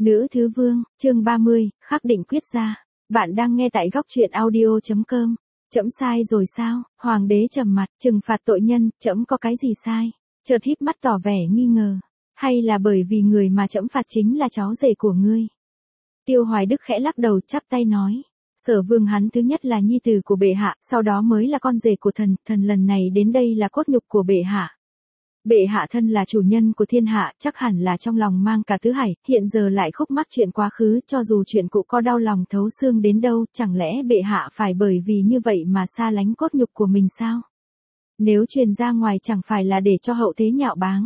Nữ thứ vương, chương 30, khắc định quyết ra. Bạn đang nghe tại góc truyện audio.com. Trẫm sai rồi sao? Hoàng đế trầm mặt, trừng phạt tội nhân, trẫm có cái gì sai? Chợt híp mắt tỏ vẻ nghi ngờ. Hay là bởi vì người mà trẫm phạt chính là cháu rể của ngươi? Tiêu Hoài Đức khẽ lắc đầu chắp tay nói. Sở vương hắn thứ nhất là nhi tử của bệ hạ, sau đó mới là con rể của thần, thần lần này đến đây là cốt nhục của bệ hạ. Bệ hạ thân là chủ nhân của thiên hạ, chắc hẳn là trong lòng mang cả tứ hải, hiện giờ lại khúc mắc chuyện quá khứ, cho dù chuyện cũ có đau lòng thấu xương đến đâu, chẳng lẽ bệ hạ phải bởi vì như vậy mà xa lánh cốt nhục của mình sao? Nếu truyền ra ngoài chẳng phải là để cho hậu thế nhạo báng.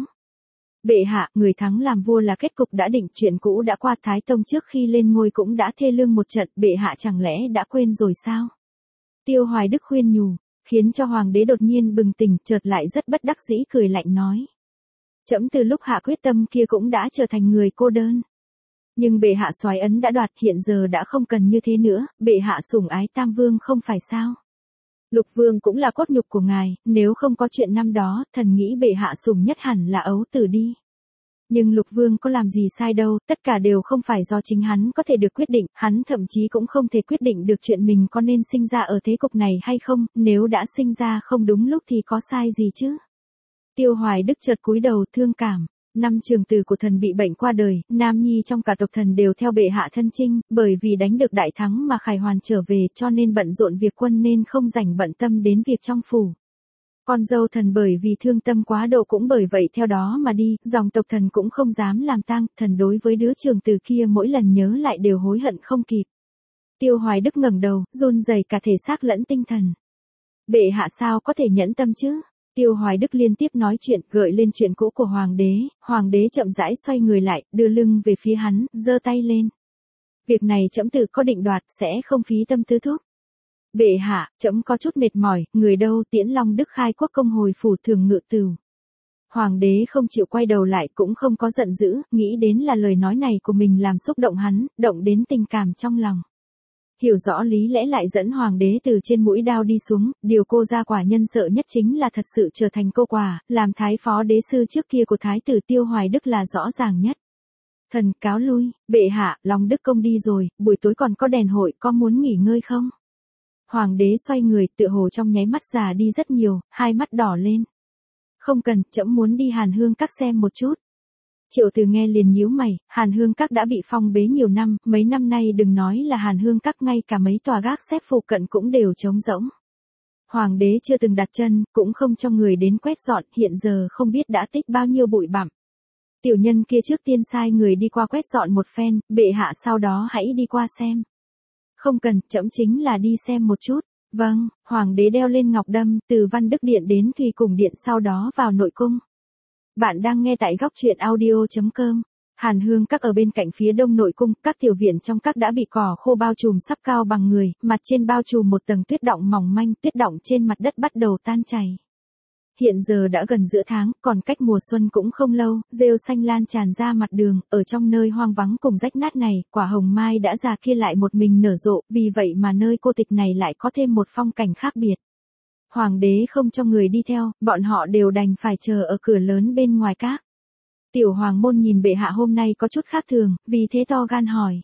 Bệ hạ, người thắng làm vua là kết cục đã định, chuyện cũ đã qua, Thái Tông trước khi lên ngôi cũng đã thê lương một trận, bệ hạ chẳng lẽ đã quên rồi sao? Tiêu Hoài Đức khuyên nhủ, khiến cho hoàng đế đột nhiên bừng tỉnh, chợt lại rất bất đắc dĩ cười lạnh nói. Trẫm từ lúc hạ quyết tâm kia cũng đã trở thành người cô đơn. Nhưng bệ hạ soái ấn đã đoạt, hiện giờ đã không cần như thế nữa, bệ hạ sủng ái Tam Vương không phải sao? Lục Vương cũng là cốt nhục của ngài, nếu không có chuyện năm đó, thần nghĩ bệ hạ sủng nhất hẳn là Ấu Tử đi. Nhưng Lục Vương có làm gì sai đâu, tất cả đều không phải do chính hắn có thể được quyết định, hắn thậm chí cũng không thể quyết định được chuyện mình có nên sinh ra ở thế cục này hay không, nếu đã sinh ra không đúng lúc thì có sai gì chứ. Tiêu Hoài Đức chợt cúi đầu thương cảm. Năm trường tử của thần bị bệnh qua đời, nam nhi trong cả tộc thần đều theo bệ hạ thân chinh, bởi vì đánh được đại thắng mà Khải Hoàn trở về cho nên bận rộn việc quân nên không rảnh bận tâm đến việc trong phủ. Con dâu thần bởi vì thương tâm quá độ cũng bởi vậy theo đó mà đi, dòng tộc thần cũng không dám làm tang, thần đối với đứa trường tử kia mỗi lần nhớ lại đều hối hận không kịp. Tiêu Hoài Đức ngẩng đầu, run rẩy cả thể xác lẫn tinh thần. Bệ hạ sao có thể nhẫn tâm chứ? Tiêu Hoài Đức liên tiếp nói chuyện, gợi lên chuyện cũ của hoàng đế chậm rãi xoay người lại, đưa lưng về phía hắn, giơ tay lên. Việc này trẫm tự có định đoạt, sẽ không phí tâm tư thúc. Bệ hạ, trẫm có chút mệt mỏi, người đâu? Tiễn Long Đức khai quốc công hồi phủ thường ngự tửu. Hoàng đế không chịu quay đầu lại, cũng không có giận dữ, nghĩ đến là lời nói này của mình làm xúc động hắn, động đến tình cảm trong lòng. Hiểu rõ lý lẽ lại dẫn hoàng đế từ trên mũi đao đi xuống, điều cô gia quả nhân sợ nhất chính là thật sự trở thành cô quả, làm thái phó đế sư trước kia của thái tử Tiêu Hoài Đức là rõ ràng nhất. Thần cáo lui, bệ hạ, Long Đức công đi rồi, buổi tối còn có đèn hội, có muốn nghỉ ngơi không? Hoàng đế xoay người, tựa hồ trong nháy mắt già đi rất nhiều, hai mắt đỏ lên. Không cần, trẫm muốn đi Hàn Hương Các xem một chút. Triệu Từ nghe liền nhíu mày, Hàn Hương Các đã bị phong bế nhiều năm, mấy năm nay đừng nói là Hàn Hương Các, ngay cả mấy tòa gác xếp phụ cận cũng đều trống rỗng. Hoàng đế chưa từng đặt chân, cũng không cho người đến quét dọn, hiện giờ không biết đã tích bao nhiêu bụi bặm. Tiểu nhân kia trước tiên sai người đi qua quét dọn một phen, bệ hạ sau đó hãy đi qua xem. Không cần, trẫm chính là đi xem một chút. Vâng, hoàng đế đeo lên ngọc đâm, từ Văn Đức Điện đến Thùy Cùng Điện, sau đó vào nội cung. Bạn đang nghe tại góc truyện audio.com. Hàn Hương Các ở bên cạnh phía đông nội cung, các tiểu viện trong các đã bị cỏ khô bao trùm sắp cao bằng người, mặt trên bao trùm một tầng tuyết đọng mỏng manh, tuyết đọng trên mặt đất bắt đầu tan chảy. Hiện giờ đã gần giữa tháng, còn cách mùa xuân cũng không lâu, rêu xanh lan tràn ra mặt đường, ở trong nơi hoang vắng cùng rách nát này, quả hồng mai đã già kia lại một mình nở rộ, vì vậy mà nơi cô tịch này lại có thêm một phong cảnh khác biệt. Hoàng đế không cho người đi theo, bọn họ đều đành phải chờ ở cửa lớn bên ngoài các. Tiểu hoàng môn nhìn bệ hạ hôm nay có chút khác thường, vì thế to gan hỏi.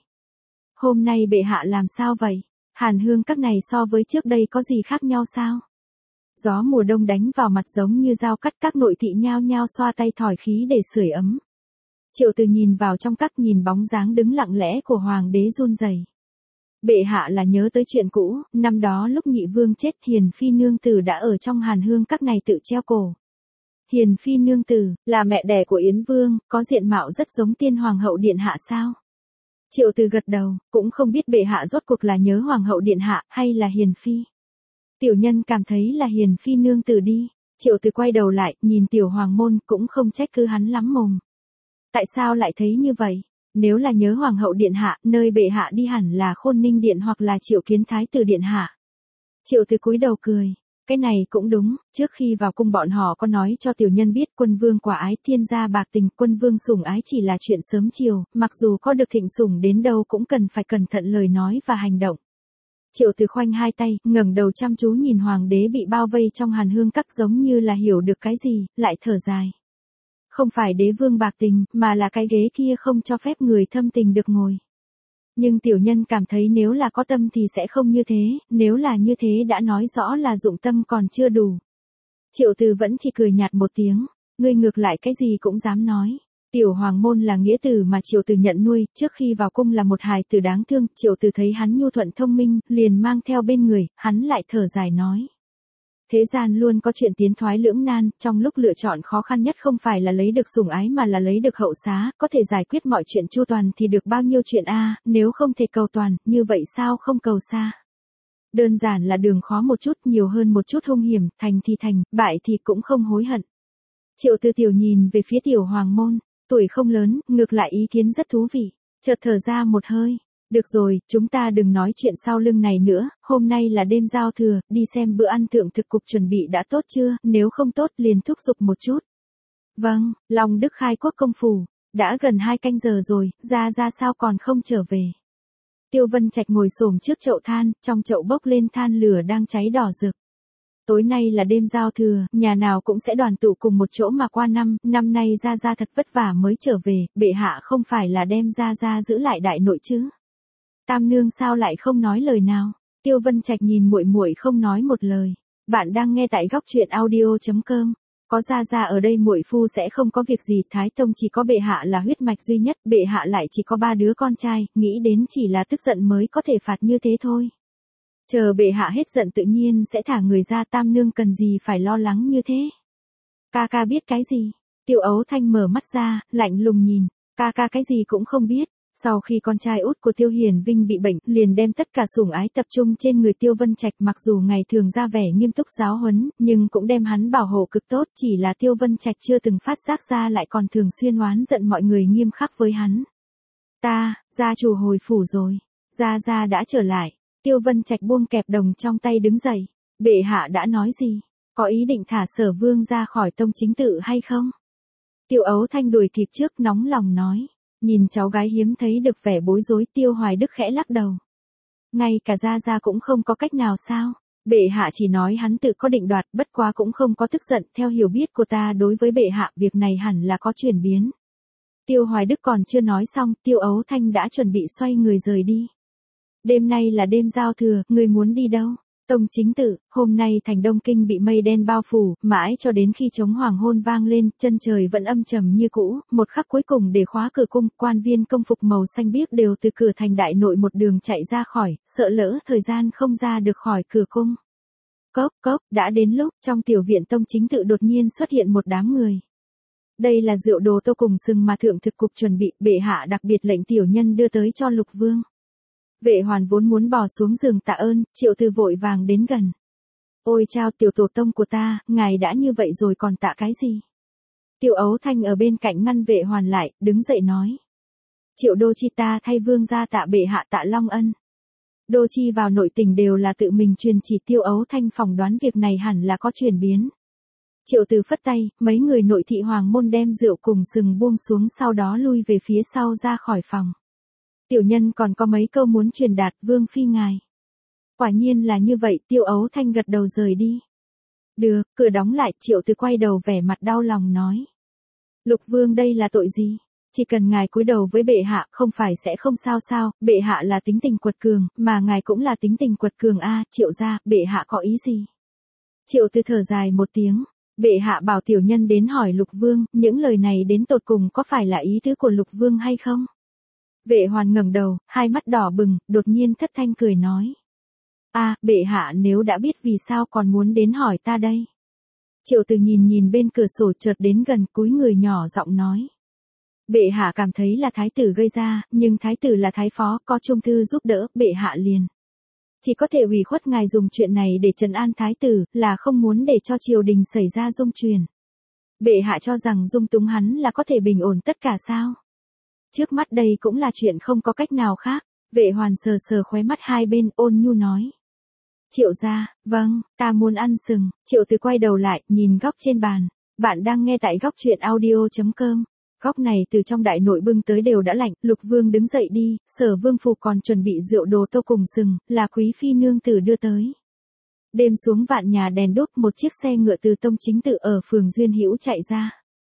Hôm nay bệ hạ làm sao vậy? Hàn Hương Các này so với trước đây có gì khác nhau sao? Gió mùa đông đánh vào mặt giống như dao cắt, các nội thị nhao nhao xoa tay thổi khí để sưởi ấm. Triệu Từ nhìn vào trong các, nhìn bóng dáng đứng lặng lẽ của hoàng đế run rẩy. Bệ hạ là nhớ tới chuyện cũ, năm đó lúc Nhị Vương chết, Hiền Phi nương tử đã ở trong Hàn Hương Các này tự treo cổ. Hiền Phi nương tử, là mẹ đẻ của Yến Vương, có diện mạo rất giống tiên hoàng hậu điện hạ sao? Triệu Từ gật đầu, cũng không biết bệ hạ rốt cuộc là nhớ hoàng hậu điện hạ, hay là Hiền Phi. Tiểu nhân cảm thấy là Hiền Phi nương tử đi. Triệu Từ quay đầu lại, nhìn tiểu hoàng môn, cũng không trách cứ hắn lắm mồm. Tại sao lại thấy như vậy? Nếu là nhớ hoàng hậu điện hạ, nơi bệ hạ đi hẳn là Khôn Ninh Điện hoặc là Triệu Kiến Thái tử điện hạ. Triệu Từ cúi đầu cười. Cái này cũng đúng, trước khi vào cung bọn họ có nói cho tiểu nhân biết quân vương quả ái, thiên gia bạc tình, quân vương sủng ái chỉ là chuyện sớm chiều, mặc dù có được thịnh sủng đến đâu cũng cần phải cẩn thận lời nói và hành động. Triệu Từ khoanh hai tay, ngẩng đầu chăm chú nhìn hoàng đế bị bao vây trong Hàn Hương Các, giống như là hiểu được cái gì, lại thở dài. Không phải đế vương bạc tình, mà là cái ghế kia không cho phép người thâm tình được ngồi. Nhưng tiểu nhân cảm thấy nếu là có tâm thì sẽ không như thế, nếu là như thế đã nói rõ là dụng tâm còn chưa đủ. Triệu Từ vẫn chỉ cười nhạt một tiếng, ngươi ngược lại cái gì cũng dám nói. Tiểu Hoàng Môn là nghĩa tử mà Triệu Từ nhận nuôi, trước khi vào cung là một hài tử đáng thương, Triệu Từ thấy hắn nhu thuận thông minh, liền mang theo bên người, hắn lại thở dài nói. Thế gian luôn có chuyện tiến thoái lưỡng nan, trong lúc lựa chọn khó khăn nhất không phải là lấy được sủng ái mà là lấy được hậu xá, có thể giải quyết mọi chuyện chu toàn thì được bao nhiêu chuyện a, nếu không thể cầu toàn, như vậy sao không cầu xa. Đơn giản là đường khó một chút, nhiều hơn một chút hung hiểm, thành thì thành, bại thì cũng không hối hận. Triệu Từ Tiểu nhìn về phía Tiểu Hoàng Môn, tuổi không lớn, ngược lại ý kiến rất thú vị, chợt thở ra một hơi. Được rồi, chúng ta đừng nói chuyện sau lưng này nữa, hôm nay là đêm giao thừa, đi xem bữa ăn thượng thực cục chuẩn bị đã tốt chưa, nếu không tốt liền thúc giục một chút. Vâng, Long Đức khai quốc công phủ, đã gần 2 canh giờ rồi, ra sao còn không trở về. Tiêu Vân Trạch ngồi xổm trước chậu than, trong chậu bốc lên than lửa đang cháy đỏ rực. Tối nay là đêm giao thừa, nhà nào cũng sẽ đoàn tụ cùng một chỗ mà qua năm nay ra thật vất vả mới trở về, bệ hạ không phải là đem ra giữ lại đại nội chứ. Tam nương sao lại không nói lời nào? Tiêu Vân Trạch nhìn muội muội không nói một lời. Bạn đang nghe tại góc truyện audio.com. Có ra ở đây muội phu sẽ không có việc gì, Thái Tông chỉ có bệ hạ là huyết mạch duy nhất, bệ hạ lại chỉ có 3 đứa con trai, nghĩ đến chỉ là tức giận mới có thể phạt như thế thôi. Chờ bệ hạ hết giận tự nhiên sẽ thả người ra, tam nương cần gì phải lo lắng như thế. Ca biết cái gì? Tiêu Ấu Thanh mở mắt ra, lạnh lùng nhìn, ca cái gì cũng không biết. Sau khi con trai út của Tiêu Hiền Vinh bị bệnh, liền đem tất cả sủng ái tập trung trên người Tiêu Vân Trạch, mặc dù ngày thường ra vẻ nghiêm túc giáo huấn, nhưng cũng đem hắn bảo hộ cực tốt, chỉ là Tiêu Vân Trạch chưa từng phát giác ra lại còn thường xuyên oán giận mọi người nghiêm khắc với hắn. Gia chủ hồi phủ rồi, gia đã trở lại. Tiêu Vân Trạch buông kẹp đồng trong tay đứng dậy, bệ hạ đã nói gì, có ý định thả Sở Vương ra khỏi tông chính tự hay không? Tiêu Ấu Thanh đuổi kịp trước, nóng lòng nói. Nhìn cháu gái hiếm thấy được vẻ bối rối, Tiêu Hoài Đức khẽ lắc đầu. Ngay cả gia cũng không có cách nào sao? Bệ hạ chỉ nói hắn tự có định đoạt, bất quá cũng không có tức giận, theo hiểu biết của ta đối với bệ hạ việc này hẳn là có chuyển biến. Tiêu Hoài Đức còn chưa nói xong, Tiêu Ấu Thanh đã chuẩn bị xoay người rời đi. Đêm nay là đêm giao thừa, ngươi muốn đi đâu? Tông chính tự, hôm nay thành Đông Kinh bị mây đen bao phủ, mãi cho đến khi trống hoàng hôn vang lên, chân trời vẫn âm trầm như cũ, một khắc cuối cùng để khóa cửa cung, quan viên công phục màu xanh biếc đều từ cửa thành đại nội một đường chạy ra khỏi, sợ lỡ thời gian không ra được khỏi cửa cung. Cốc, đã đến lúc, trong tiểu viện tông chính tự đột nhiên xuất hiện một đám người. Đây là rượu đồ tô cùng sừng mà thượng thực cục chuẩn bị, bệ hạ đặc biệt lệnh tiểu nhân đưa tới cho Lục Vương. Vệ Hoàn vốn muốn bò xuống giường tạ ơn, Triệu Từ vội vàng đến gần. Ôi chao, tiểu tổ tông của ta, ngài đã như vậy rồi còn tạ cái gì? Tiêu Ấu Thanh ở bên cạnh ngăn Vệ Hoàn lại, đứng dậy nói. Triệu Đô Chi ta thay vương gia tạ bệ hạ tạ long ân. Đô Chi vào nội tình đều là tự mình truyền chỉ, Tiêu Ấu Thanh phỏng đoán việc này hẳn là có chuyển biến. Triệu Từ phất tay, mấy người nội thị hoàng môn đem rượu cùng sừng buông xuống, sau đó lui về phía sau ra khỏi phòng. Tiểu nhân còn có mấy câu muốn truyền đạt vương phi ngài. Quả nhiên là như vậy, Tiêu Ấu Thanh gật đầu rời đi. Được, cửa đóng lại, Triệu Từ quay đầu vẻ mặt đau lòng nói. Lục Vương đây là tội gì? Chỉ cần ngài cúi đầu với bệ hạ, không phải sẽ không sao, bệ hạ là tính tình quật cường, mà ngài cũng là tính tình quật cường a, Triệu gia, bệ hạ có ý gì? Triệu Từ thở dài một tiếng, bệ hạ bảo tiểu nhân đến hỏi Lục Vương, những lời này đến tột cùng có phải là ý tứ của Lục Vương hay không? Vệ Hoàn ngẩng đầu, hai mắt đỏ bừng, đột nhiên thất thanh cười nói. Bệ hạ nếu đã biết vì sao còn muốn đến hỏi ta đây. Triệu Từ nhìn bên cửa sổ chợt đến gần, cúi người nhỏ giọng nói. Bệ hạ cảm thấy là thái tử gây ra, nhưng thái tử là thái phó, có trung thư giúp đỡ, bệ hạ liền. Chỉ có thể ủy khuất ngài dùng chuyện này để trấn an thái tử, là không muốn để cho triều đình xảy ra dung truyền. Bệ hạ cho rằng dung túng hắn là có thể bình ổn tất cả sao? Trước mắt đây cũng là chuyện không có cách nào khác. Vệ Hoàn sờ khóe mắt hai bên, ôn nhu nói. Triệu gia, vâng, ta muốn ăn sừng. Triệu Từ quay đầu lại, nhìn góc trên bàn. Bạn đang nghe tại góc truyện audio.com. Góc này từ trong đại nội bưng tới đều đã lạnh. Lục Vương đứng dậy đi, Sở Vương phủ còn chuẩn bị rượu đồ tô cùng sừng, là quý phi nương tử đưa tới. Đêm xuống vạn nhà đèn đốt, một chiếc xe ngựa từ tông chính tự ở phường Duyên Hữu chạy ra.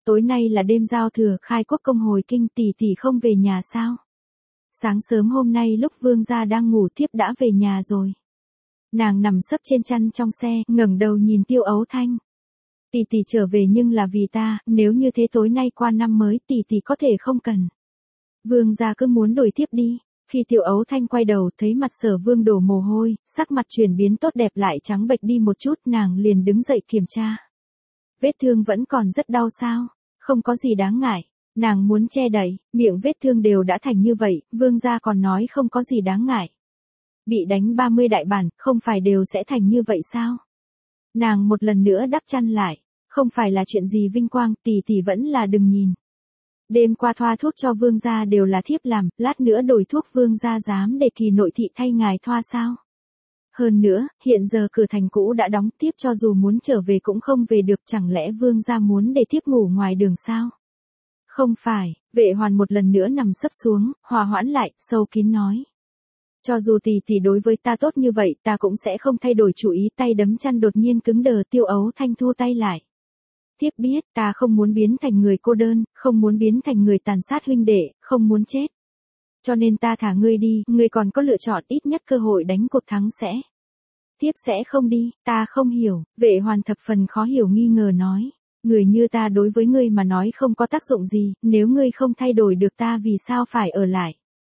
Tối nay là đêm giao thừa khai quốc công hồi kinh, tỷ tỷ không về nhà sao? Sáng sớm hôm nay lúc vương gia đang ngủ thiếp đã về nhà rồi. Nàng nằm sấp trên chăn trong xe, ngẩng đầu nhìn Tiêu Ấu Thanh. Tỷ tỷ trở về nhưng là vì ta, nếu như thế tối nay qua năm mới tỷ tỷ có thể không cần. Vương gia cứ muốn đổi thiếp đi. Khi Tiêu Ấu Thanh quay đầu thấy mặt Sở Vương đổ mồ hôi, sắc mặt chuyển biến tốt đẹp lại trắng bệch đi một chút, nàng liền đứng dậy kiểm tra. Vết thương vẫn còn rất đau sao? Không có gì đáng ngại. Nàng muốn che đậy, miệng vết thương đều đã thành như vậy, vương gia còn nói không có gì đáng ngại. Bị đánh 30 đại bản, không phải đều sẽ thành như vậy sao? Nàng một lần nữa đắp chăn lại, không phải là chuyện gì vinh quang, tỷ tỷ vẫn là đừng nhìn. Đêm qua thoa thuốc cho vương gia đều là thiếp làm, lát nữa đổi thuốc vương gia dám để Kỳ nội thị thay ngài thoa sao? Hơn nữa, hiện giờ cửa thành cũ đã đóng, tiếp cho dù muốn trở về cũng không về được, chẳng lẽ vương gia muốn để tiếp ngủ ngoài đường sao? Không phải, Vệ Hoàn một lần nữa nằm sấp xuống, hòa hoãn lại, sâu kín nói. Cho dù tỷ tỷ đối với ta tốt như vậy, ta cũng sẽ không thay đổi chủ ý, tay đấm chăn đột nhiên cứng đờ. Tiêu Ấu Thanh thu tay lại. Thiếp biết, ta không muốn biến thành người cô đơn, không muốn biến thành người tàn sát huynh đệ, không muốn chết. Cho nên ta thả ngươi đi, ngươi còn có lựa chọn, ít nhất cơ hội đánh cuộc thắng sẽ. Thiếp sẽ không đi, ta không hiểu. Vệ Hoàn thập phần khó hiểu nghi ngờ nói. Người như ta đối với ngươi mà nói không có tác dụng gì, nếu ngươi không thay đổi được ta vì sao phải ở lại.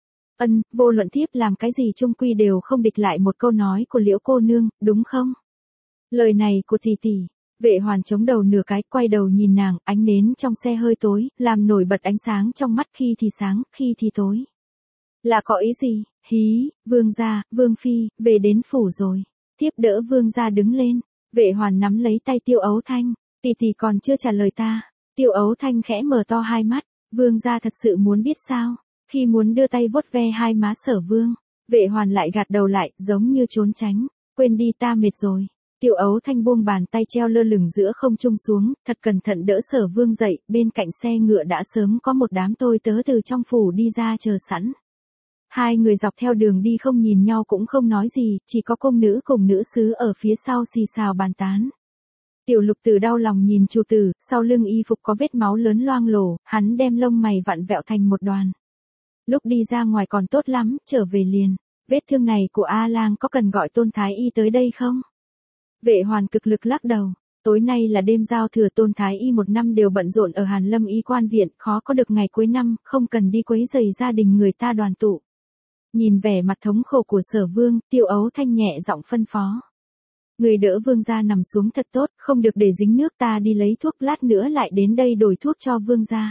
Vô luận thiếp làm cái gì chung quy đều không địch lại một câu nói của Liễu cô nương, đúng không? Lời này của tỷ tỷ. Vệ Hoàn chống đầu nửa cái, quay đầu nhìn nàng, ánh nến trong xe hơi tối, làm nổi bật ánh sáng trong mắt, khi thì sáng, khi thì tối. Là có ý gì? Hí, vương gia, vương phi, về đến phủ rồi. Thiếp đỡ vương gia đứng lên. Vệ Hoàn nắm lấy tay Tiêu Ấu Thanh. Tỷ tỷ còn chưa trả lời ta. Tiêu Ấu Thanh khẽ mở to hai mắt. Vương gia thật sự muốn biết sao? Khi muốn đưa tay vuốt ve hai má Sở Vương, Vệ Hoàn lại gạt đầu lại, giống như trốn tránh. Quên đi, ta mệt rồi. Tiêu Ấu Thanh buông bàn tay treo lơ lửng giữa không trung xuống, thật cẩn thận đỡ Sở Vương dậy, bên cạnh xe ngựa đã sớm có một đám tôi tớ từ trong phủ đi ra chờ sẵn. Hai người dọc theo đường đi không nhìn nhau cũng không nói gì, chỉ có công nữ cùng nữ sứ ở phía sau xì xào bàn tán. Tiểu Lục Tử đau lòng nhìn chủ tử, sau lưng y phục có vết máu lớn loang lổ, hắn đem lông mày vặn vẹo thành một đoàn. Lúc đi ra ngoài còn tốt lắm, trở về liền. Vết thương này của A Lang có cần gọi Tôn Thái Y tới đây không? Vệ Hoàn cực lực lắc đầu. Tối nay là đêm giao thừa, Tôn Thái Y một năm đều bận rộn ở Hàn Lâm Y quan viện, khó có được ngày cuối năm, không cần đi quấy rầy gia đình người ta đoàn tụ. Nhìn vẻ mặt thống khổ của Sở Vương, Tiêu Ấu Thanh nhẹ giọng phân phó. Người đỡ vương gia nằm xuống thật tốt, không được để dính nước, ta đi lấy thuốc, lát nữa lại đến đây đổi thuốc cho vương gia.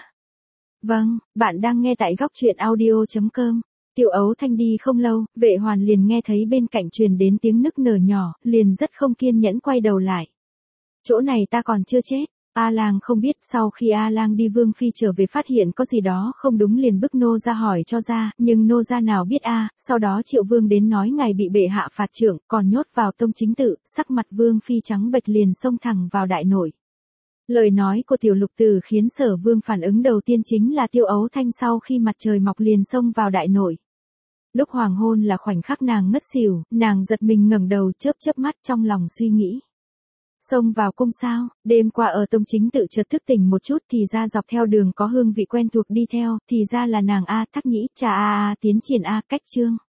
Vâng, bạn đang nghe tại góc truyện audio.com. Tiêu Ấu Thanh đi không lâu, Vệ Hoàn liền nghe thấy bên cạnh truyền đến tiếng nức nở nhỏ, liền rất không kiên nhẫn quay đầu lại. Chỗ này ta còn chưa chết. A Lang không biết, sau khi A Lang đi Vương phi trở về phát hiện có gì đó không đúng liền bức nô gia hỏi cho ra, nhưng nô gia nào biết sau đó Triệu Vương đến nói ngài bị bệ hạ phạt trưởng, còn nhốt vào tông chính tự, sắc mặt Vương phi trắng bệch liền xông thẳng vào đại nội. Lời nói của Tiểu Lục Tử khiến Sở Vương phản ứng đầu tiên chính là Tiêu Ấu Thanh sau khi mặt trời mọc liền xông vào đại nội. Lúc hoàng hôn là khoảnh khắc nàng ngất xỉu, nàng giật mình ngẩng đầu chớp chớp mắt trong lòng suy nghĩ. Xông vào cung sao, đêm qua ở tông chính tự chợt thức tỉnh một chút thì ra dọc theo đường có hương vị quen thuộc đi theo, thì ra là nàng Thắc Nhĩ, trà tiến triển cách chương.